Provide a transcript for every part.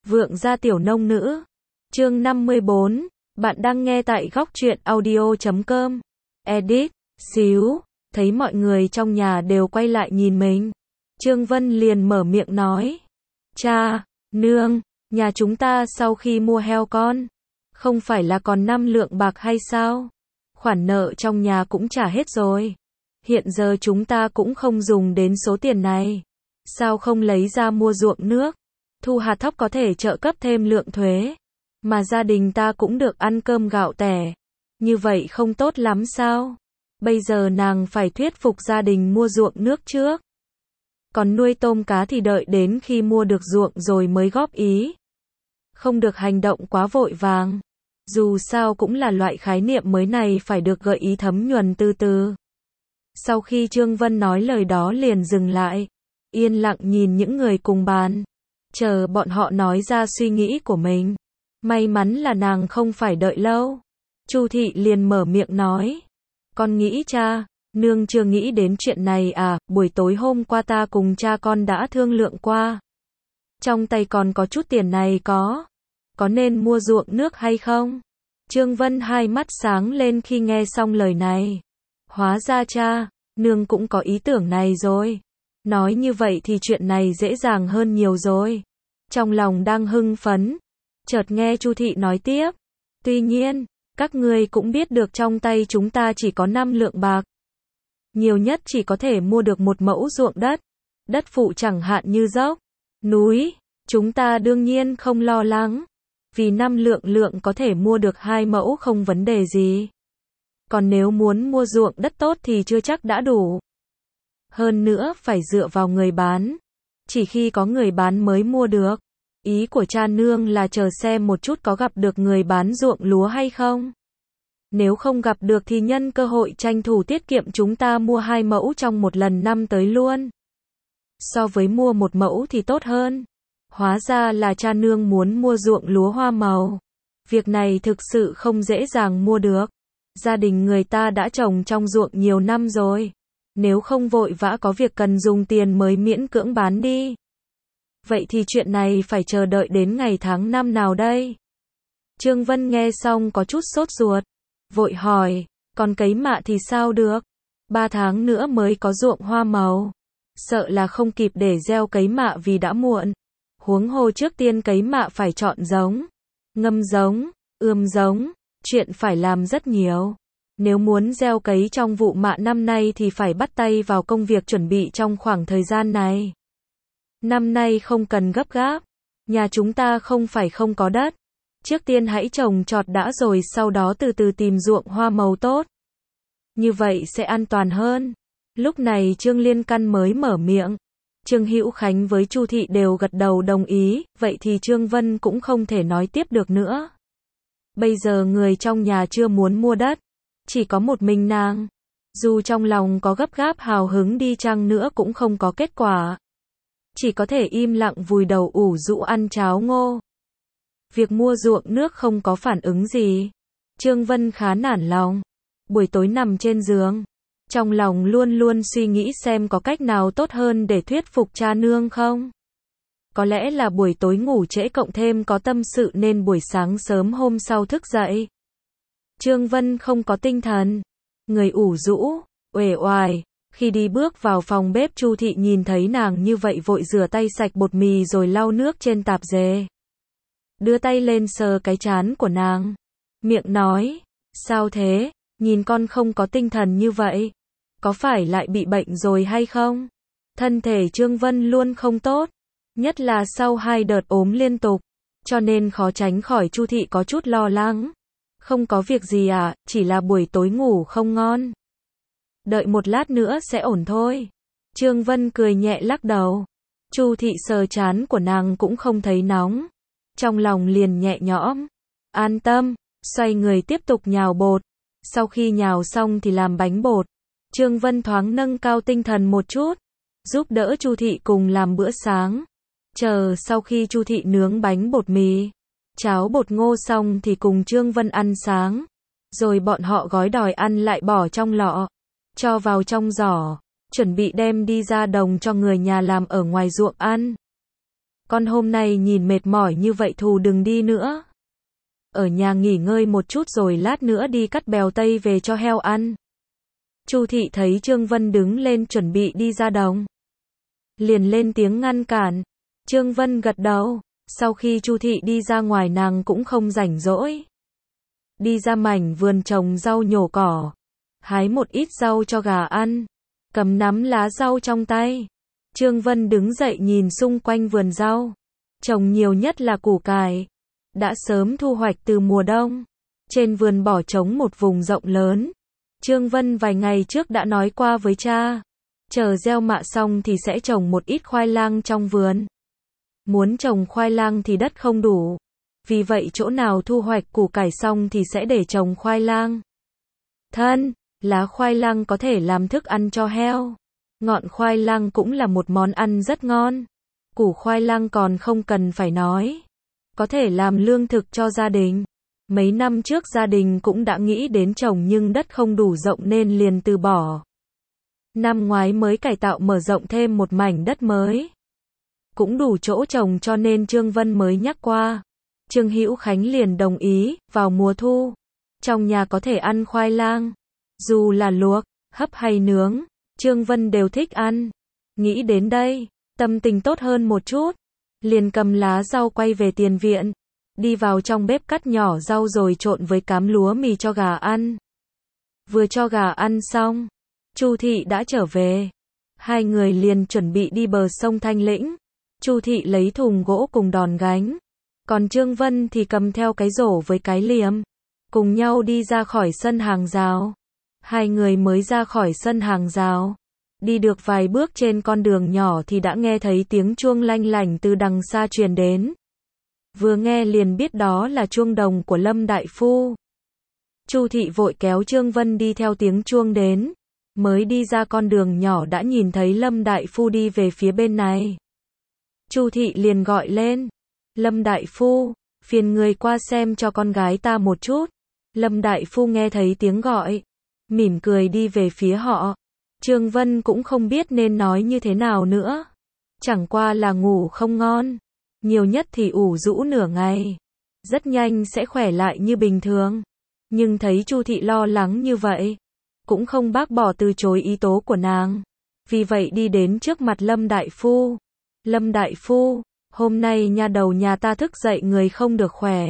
Vượng gia tiểu nông nữ. Chương 54. Bạn đang nghe tại góc truyện audio.com. Edit. Xíu. Thấy mọi người trong nhà đều quay lại nhìn mình. Trương Vân liền mở miệng nói. Cha, nương, nhà chúng ta sau khi mua heo con, không phải là còn 5 lượng bạc hay sao? Khoản nợ trong nhà cũng trả hết rồi. Hiện giờ chúng ta cũng không dùng đến số tiền này. Sao không lấy ra mua ruộng nước? Thu hạt thóc có thể trợ cấp thêm lượng thuế. Mà gia đình ta cũng được ăn cơm gạo tẻ. Như vậy không tốt lắm sao? Bây giờ nàng phải thuyết phục gia đình mua ruộng nước trước. Còn nuôi tôm cá thì đợi đến khi mua được ruộng rồi mới góp ý. Không được hành động quá vội vàng. Dù sao cũng là loại khái niệm mới này phải được gợi ý thấm nhuần từ từ. Sau khi Trương Vân nói lời đó liền dừng lại. Yên lặng nhìn những người cùng bàn. Chờ bọn họ nói ra suy nghĩ của mình. May mắn là nàng không phải đợi lâu. Chu thị liền mở miệng nói. Con nghĩ cha, nương chưa nghĩ đến chuyện này à, buổi tối hôm qua ta cùng cha con đã thương lượng qua. Trong tay còn có chút tiền này có nên mua ruộng nước hay không? Trương Vân hai mắt sáng lên khi nghe xong lời này. Hóa ra cha, nương cũng có ý tưởng này rồi. Nói như vậy thì chuyện này dễ dàng hơn nhiều rồi. Trong lòng đang hưng phấn, chợt nghe Chu thị nói tiếp. Tuy nhiên, các ngươi cũng biết được trong tay chúng ta chỉ có 5 lượng bạc. Nhiều nhất chỉ có thể mua được một mẫu ruộng đất. Đất phụ chẳng hạn như dốc, núi, chúng ta đương nhiên không lo lắng. Vì 5 lượng có thể mua được 2 mẫu không vấn đề gì. Còn nếu muốn mua ruộng đất tốt thì chưa chắc đã đủ. Hơn nữa phải dựa vào người bán. Chỉ khi có người bán mới mua được. Ý của cha nương là chờ xem một chút có gặp được người bán ruộng lúa hay không. Nếu không gặp được thì nhân cơ hội tranh thủ tiết kiệm chúng ta mua 2 mẫu trong một lần năm tới luôn. So với mua một mẫu thì tốt hơn. Hóa ra là cha nương muốn mua ruộng lúa hoa màu. Việc này thực sự không dễ dàng mua được. Gia đình người ta đã trồng trong ruộng nhiều năm rồi. Nếu không vội vã có việc cần dùng tiền mới miễn cưỡng bán đi. Vậy thì chuyện này phải chờ đợi đến ngày tháng năm nào đây? Trương Vân nghe xong có chút sốt ruột. Vội hỏi, còn cấy mạ thì sao được? 3 tháng nữa mới có ruộng hoa màu. Sợ là không kịp để gieo cấy mạ vì đã muộn. Huống hồ trước tiên cấy mạ phải chọn giống, ngâm giống, ươm giống, chuyện phải làm rất nhiều. Nếu muốn gieo cấy trong vụ mạ năm nay thì phải bắt tay vào công việc chuẩn bị trong khoảng thời gian này. Năm nay không cần gấp gáp, nhà chúng ta không phải không có đất. Trước tiên hãy trồng trọt đã rồi sau đó từ từ tìm ruộng hoa màu tốt. Như vậy sẽ an toàn hơn. Lúc này Trương Liên Căn mới mở miệng. Trương Hữu Khánh với Chu thị đều gật đầu đồng ý, vậy thì Trương Vân cũng không thể nói tiếp được nữa. Bây giờ người trong nhà chưa muốn mua đất, chỉ có một mình nàng. Dù trong lòng có gấp gáp hào hứng đi chăng nữa cũng không có kết quả. Chỉ có thể im lặng vùi đầu ủ rũ ăn cháo ngô. Việc mua ruộng nước không có phản ứng gì. Trương Vân khá nản lòng. Buổi tối nằm trên giường, trong lòng luôn luôn suy nghĩ xem có cách nào tốt hơn để thuyết phục cha nương không. Có lẽ là buổi tối ngủ trễ cộng thêm có tâm sự nên buổi sáng sớm hôm sau thức dậy. Trương Vân không có tinh thần. Người ủ rũ, uể oải. Khi đi bước vào phòng bếp Chu thị nhìn thấy nàng như vậy vội rửa tay sạch bột mì rồi lau nước trên tạp dề. Đưa tay lên sờ cái trán của nàng. Miệng nói, sao thế, nhìn con không có tinh thần như vậy. Có phải lại bị bệnh rồi hay không? Thân thể Trương Vân luôn không tốt. Nhất là sau 2 đợt ốm liên tục. Cho nên khó tránh khỏi Chu thị có chút lo lắng. Không có việc gì à, chỉ là buổi tối ngủ không ngon. Đợi một lát nữa sẽ ổn thôi. Trương Vân cười nhẹ lắc đầu. Chu thị sờ trán của nàng cũng không thấy nóng. Trong lòng liền nhẹ nhõm. An tâm, xoay người tiếp tục nhào bột. Sau khi nhào xong thì làm bánh bột. Trương Vân thoáng nâng cao tinh thần một chút. Giúp đỡ Chu thị cùng làm bữa sáng. Chờ sau khi Chu thị nướng bánh bột mì, cháo bột ngô xong thì cùng Trương Vân ăn sáng. Rồi bọn họ gói đòi ăn lại bỏ trong lọ. Cho vào trong giỏ. Chuẩn bị đem đi ra đồng cho người nhà làm ở ngoài ruộng ăn. con hôm nay nhìn mệt mỏi như vậy Thù đừng đi nữa. Ở nhà nghỉ ngơi một chút rồi lát nữa đi cắt bèo tây về cho heo ăn. Chu Thị thấy Trương Vân đứng lên chuẩn bị đi ra đồng, liền lên tiếng ngăn cản. Trương Vân gật đầu, sau khi Chu Thị đi ra ngoài nàng cũng không rảnh rỗi. Đi ra mảnh vườn trồng rau nhổ cỏ, hái một ít rau cho gà ăn, cầm nắm lá rau trong tay. Trương Vân đứng dậy nhìn xung quanh vườn rau, trồng nhiều nhất là củ cải, đã sớm thu hoạch từ mùa đông. Trên vườn bỏ trống một vùng rộng lớn. Trương Vân vài ngày trước đã nói qua với cha, chờ gieo mạ xong thì sẽ trồng một ít khoai lang trong vườn. Muốn trồng khoai lang thì đất không đủ, vì vậy chỗ nào thu hoạch củ cải xong thì sẽ để trồng khoai lang. Lá khoai lang có thể làm thức ăn cho heo. Ngọn khoai lang cũng là một món ăn rất ngon. Củ khoai lang còn không cần phải nói, có thể làm lương thực cho gia đình. Mấy năm trước gia đình cũng đã nghĩ đến trồng nhưng đất không đủ rộng nên liền từ bỏ. Năm ngoái mới cải tạo mở rộng thêm một mảnh đất mới, cũng đủ chỗ trồng cho nên Trương Vân mới nhắc qua. Trương Hữu Khánh liền đồng ý, vào mùa thu, trong nhà có thể ăn khoai lang, dù là luộc, hấp hay nướng, Trương Vân đều thích ăn. Nghĩ đến đây, tâm tình tốt hơn một chút, liền cầm lá rau quay về tiền viện, đi vào trong bếp cắt nhỏ rau rồi trộn với cám lúa mì cho gà ăn. Vừa cho gà ăn xong, Chu Thị đã trở về. Hai người liền chuẩn bị đi bờ sông Thanh Lĩnh. Chu Thị lấy thùng gỗ cùng đòn gánh, còn Trương Vân thì cầm theo cái rổ với cái liềm, cùng nhau đi ra khỏi sân hàng rào. Hai người mới ra khỏi sân hàng rào, đi được vài bước trên con đường nhỏ thì đã nghe thấy tiếng chuông lanh lảnh từ đằng xa truyền đến. Vừa nghe liền biết đó là chuông đồng của Lâm đại phu. Chu Thị vội kéo Trương Vân đi theo tiếng chuông đến, mới đi ra con đường nhỏ đã nhìn thấy Lâm đại phu đi về phía bên này. Chu Thị liền gọi lên, Lâm đại phu, phiền người qua xem cho con gái ta một chút. Lâm đại phu nghe thấy tiếng gọi, mỉm cười đi về phía họ. Trương Vân cũng không biết nên nói như thế nào nữa, chẳng qua là ngủ không ngon, nhiều nhất thì ủ rũ nửa ngày, rất nhanh sẽ khỏe lại như bình thường. Nhưng thấy Chu Thị lo lắng như vậy, cũng không bác bỏ từ chối ý tố của nàng, vì vậy đi đến trước mặt Lâm đại phu. Lâm đại phu, hôm nay nha đầu nhà ta thức dậy người không được khỏe,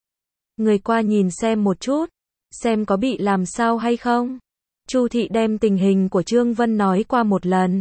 người qua nhìn xem một chút, xem có bị làm sao hay không. Chu Thị đem tình hình của Trương Vân nói qua một lần,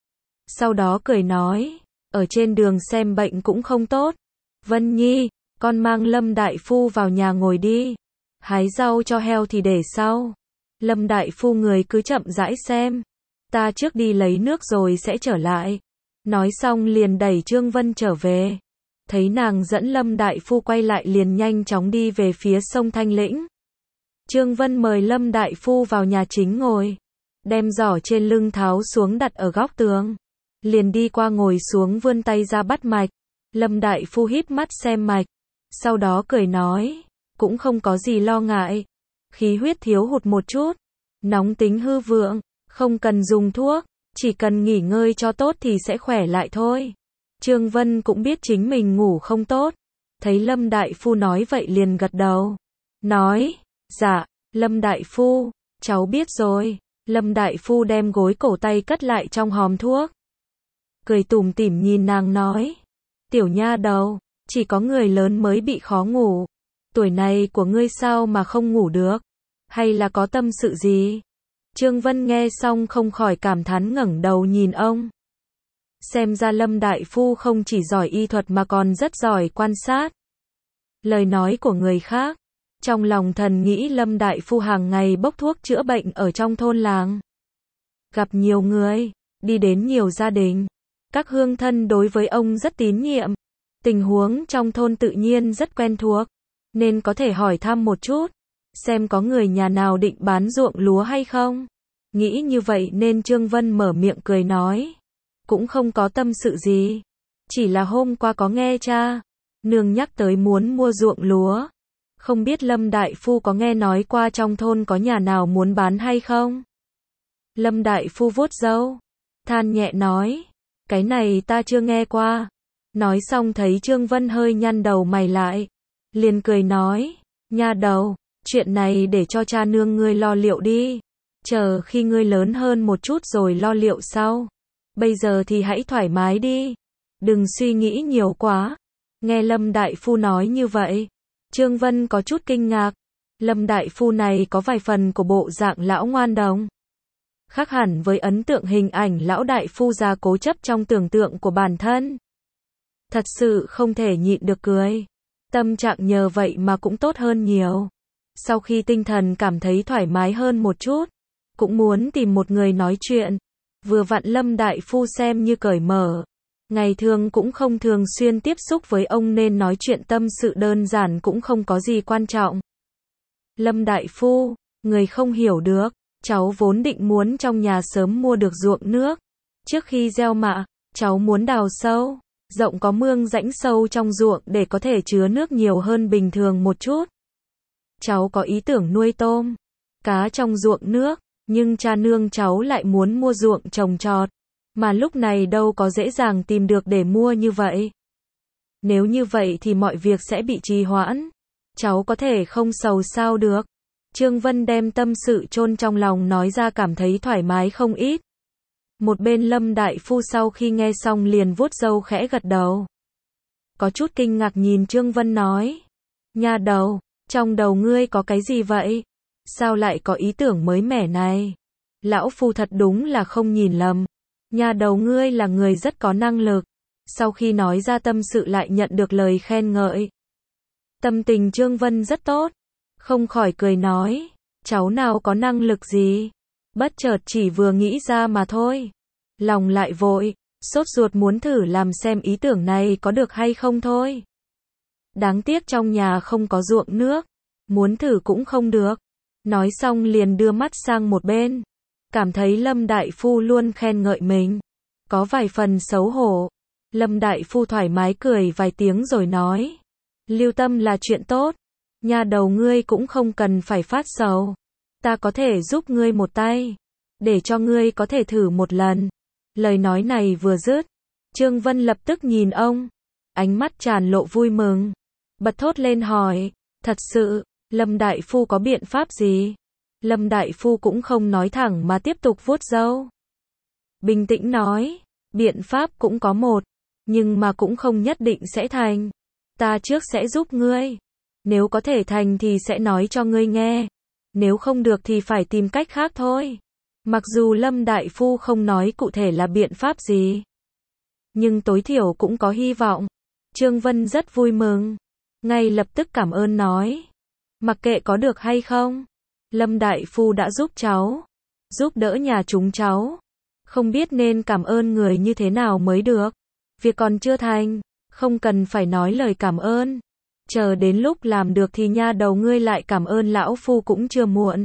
sau đó cười nói, ở trên đường xem bệnh cũng không tốt. Vân Nhi, con mang Lâm đại phu vào nhà ngồi đi, hái rau cho heo thì để sau. Lâm đại phu người cứ chậm rãi xem, ta trước đi lấy nước rồi sẽ trở lại. Nói xong liền đẩy Trương Vân trở về. Thấy nàng dẫn Lâm đại phu quay lại liền nhanh chóng đi về phía sông Thanh Lĩnh. Trương Vân mời Lâm đại phu vào nhà chính ngồi, đem giỏ trên lưng tháo xuống đặt ở góc tường, liền đi qua ngồi xuống vươn tay ra bắt mạch. Lâm đại phu híp mắt xem mạch, sau đó cười nói, cũng không có gì lo ngại, khí huyết thiếu hụt một chút, nóng tính hư vượng, không cần dùng thuốc, chỉ cần nghỉ ngơi cho tốt thì sẽ khỏe lại thôi. Trương Vân cũng biết chính mình ngủ không tốt, thấy Lâm đại phu nói vậy liền gật đầu, nói, dạ, Lâm đại phu, cháu biết rồi. Lâm đại phu đem gối cổ tay cất lại trong hòm thuốc, cười tủm tỉm nhìn nàng nói, tiểu nha đầu, chỉ có người lớn mới bị khó ngủ, tuổi này của ngươi sao mà không ngủ được, hay là có tâm sự gì? Trương Vân nghe xong không khỏi cảm thán ngẩng đầu nhìn ông. Xem ra Lâm đại phu không chỉ giỏi y thuật mà còn rất giỏi quan sát lời nói của người khác. Trong lòng thần nghĩ Lâm đại phu hàng ngày bốc thuốc chữa bệnh ở trong thôn làng, gặp nhiều người, đi đến nhiều gia đình, các hương thân đối với ông rất tín nhiệm, tình huống trong thôn tự nhiên rất quen thuộc, nên có thể hỏi thăm một chút, xem có người nhà nào định bán ruộng lúa hay không. Nghĩ như vậy nên Trương Vân mở miệng cười nói, cũng không có tâm sự gì, chỉ là hôm qua có nghe cha nương nhắc tới muốn mua ruộng lúa, không biết Lâm đại phu có nghe nói qua trong thôn có nhà nào muốn bán hay không? Lâm đại phu vuốt râu, than nhẹ nói, cái này ta chưa nghe qua, Nói xong thấy Trương Vân hơi nhăn đầu mày lại, liền cười nói, nha đầu, chuyện này để cho cha nương ngươi lo liệu đi, chờ khi ngươi lớn hơn một chút rồi lo liệu sau. Bây giờ thì hãy thoải mái đi, đừng suy nghĩ nhiều quá. Nghe Lâm đại phu nói như vậy, Trương Vân có chút kinh ngạc. Lâm đại phu này có vài phần của bộ dạng lão ngoan đồng, khác hẳn với ấn tượng hình ảnh lão đại phu già cố chấp trong tưởng tượng của bản thân. Thật sự không thể nhịn được cười. Tâm trạng nhờ vậy mà cũng tốt hơn nhiều. Sau khi tinh thần cảm thấy thoải mái hơn một chút, cũng muốn tìm một người nói chuyện. Vừa vặn Lâm đại phu xem như cởi mở, ngày thường cũng không thường xuyên tiếp xúc với ông nên nói chuyện tâm sự đơn giản cũng không có gì quan trọng. Lâm đại phu, người không hiểu được, cháu vốn định muốn trong nhà sớm mua được ruộng nước. Trước khi gieo mạ, cháu muốn đào sâu, rộng có mương rãnh sâu trong ruộng để có thể chứa nước nhiều hơn bình thường một chút. Cháu có ý tưởng nuôi tôm, cá trong ruộng nước, nhưng cha nương cháu lại muốn mua ruộng trồng trọt, mà lúc này đâu có dễ dàng tìm được để mua như vậy. Nếu như vậy thì mọi việc sẽ bị trì hoãn. Cháu có thể không sầu sao được. Trương Vân đem tâm sự chôn trong lòng nói ra cảm thấy thoải mái không ít. Một bên Lâm đại phu sau khi nghe xong liền vuốt râu khẽ gật đầu. Có chút kinh ngạc nhìn Trương Vân nói. Nha đầu, trong đầu ngươi có cái gì vậy? Sao lại có ý tưởng mới mẻ này? Lão phu thật đúng là không nhìn lầm. Nha đầu ngươi là người rất có năng lực. Sau khi nói ra tâm sự lại nhận được lời khen ngợi. Tâm tình Trương Vân rất tốt. Không khỏi cười nói. Cháu nào có năng lực gì? Bất chợt chỉ vừa nghĩ ra mà thôi. Lòng lại vội, sốt ruột muốn thử làm xem ý tưởng này có được hay không thôi. Đáng tiếc trong nhà không có ruộng nước. Muốn thử cũng không được. Nói xong liền đưa mắt sang một bên. Cảm thấy Lâm đại phu luôn khen ngợi mình. Có vài phần xấu hổ. Lâm đại phu thoải mái cười vài tiếng rồi nói. Lưu tâm là chuyện tốt. Nha đầu ngươi cũng không cần phải phát sầu. Ta có thể giúp ngươi một tay. Để cho ngươi có thể thử một lần. Lời nói này vừa dứt. Trương Vân lập tức nhìn ông. Ánh mắt tràn lộ vui mừng. Bật thốt lên hỏi. Thật sự, Lâm đại phu có biện pháp gì? Lâm đại phu cũng không nói thẳng mà tiếp tục vuốt râu. Bình tĩnh nói. Biện pháp cũng có một. Nhưng mà cũng không nhất định sẽ thành. Ta trước sẽ giúp ngươi. Nếu có thể thành thì sẽ nói cho ngươi nghe. Nếu không được thì phải tìm cách khác thôi. Mặc dù Lâm đại phu không nói cụ thể là biện pháp gì, nhưng tối thiểu cũng có hy vọng. Trương Vân rất vui mừng. Ngay lập tức cảm ơn nói. Mặc kệ có được hay không, Lâm đại phu đã giúp cháu. Giúp đỡ nhà chúng cháu. Không biết nên cảm ơn người như thế nào mới được. Việc còn chưa thành, không cần phải nói lời cảm ơn. Chờ đến lúc làm được thì nha đầu ngươi lại cảm ơn lão phu cũng chưa muộn.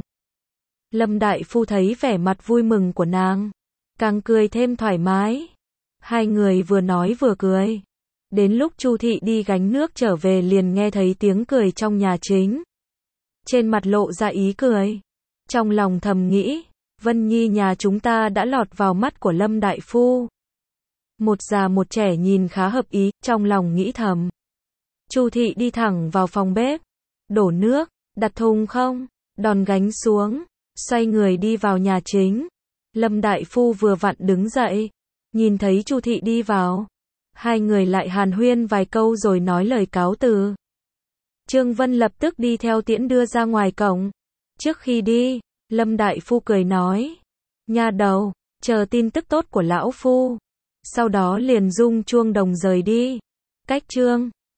Lâm đại phu thấy vẻ mặt vui mừng của nàng, càng cười thêm thoải mái. Hai người vừa nói vừa cười. Đến lúc Chu thị đi gánh nước trở về liền nghe thấy tiếng cười trong nhà chính. Trên mặt lộ ra ý cười. Trong lòng thầm nghĩ, Vân Nhi nhà chúng ta đã lọt vào mắt của Lâm đại phu. Một già một trẻ nhìn khá hợp ý, trong lòng nghĩ thầm. Chu thị đi thẳng vào phòng bếp, đổ nước, đặt thùng không, đòn gánh xuống, xoay người đi vào nhà chính. Lâm đại phu vừa vặn đứng dậy, nhìn thấy Chu thị đi vào, hai người lại hàn huyên vài câu rồi nói lời cáo từ. Trương Vân lập tức đi theo tiễn đưa ra ngoài cổng. Trước khi đi, Lâm đại phu cười nói, nha đầu, chờ tin tức tốt của lão phu. Sau đó liền rung chuông đồng rời đi. Cách Trương